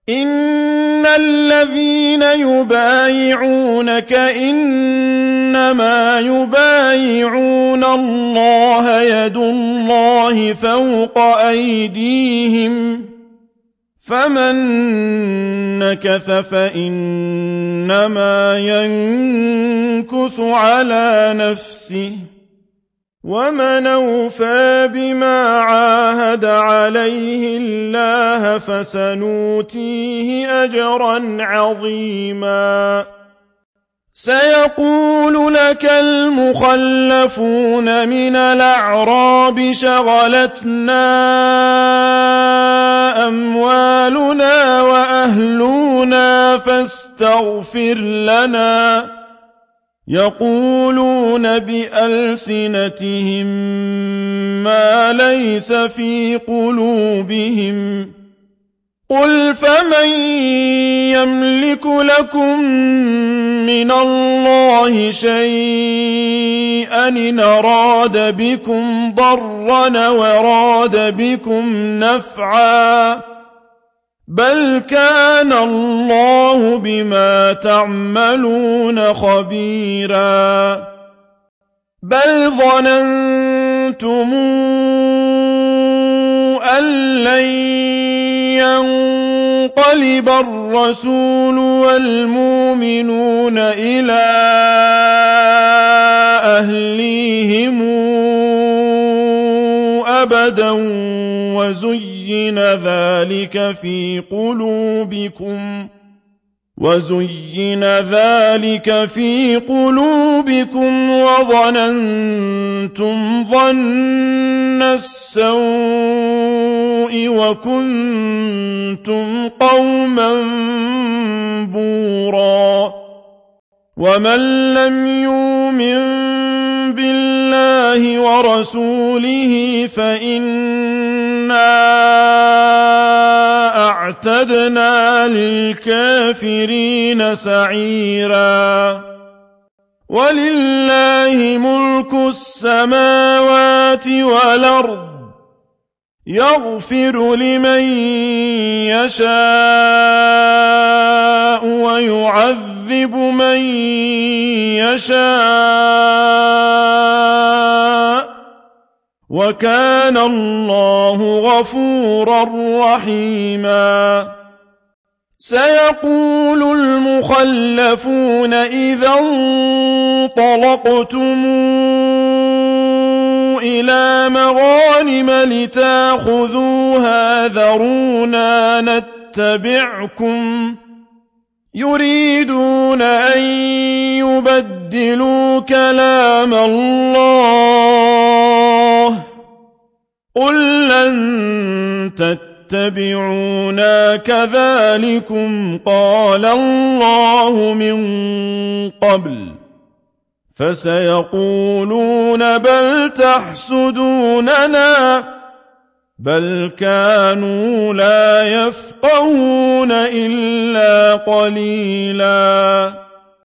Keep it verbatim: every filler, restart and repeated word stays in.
إن الذين يبايعونك إنما يبايعون الله يد الله فوق أيديهم فمن نكث فإنما ينكث على نفسه ومن أوفى بما عاهد عليه الله فسنؤتيه أجرا عظيما سيقول لك المخلفون من الأعراب شغلتنا أموالنا وأهلنا فاستغفر لنا يقولون بألسنتهم ما ليس في قلوبهم قل فمن يملك لكم من الله شيئا إن أراد بكم ضرا وراد بكم نفعا بل كان الله بما تعملون خبيرا بل ظننتم أن لن ينقلب الرسول والمؤمنون إلى أهليهم أبدا وزين ذلك في قلوبكم وزين ذلك في قلوبكم وظننتم ظن السوء وكنتم قوما بورا ومن لم يؤمن بالله ورسوله فإنا أعتدنا للكافرين سعيرا ولله ملك السماوات والأرض يغفر لمن يشاء ويعذب من يشاء وكان الله غفورا رحيما سيقول المخلفون إذا انطلقتم إلى مغانم لتأخذوها ذرونا نتبعكم يريدون أن يبدلوا كلام الله قل لن تتبعونا كذلكم قال الله من قبل فسيقولون بل تحسدوننا بل كانوا لا يفقهون إلا قليلاً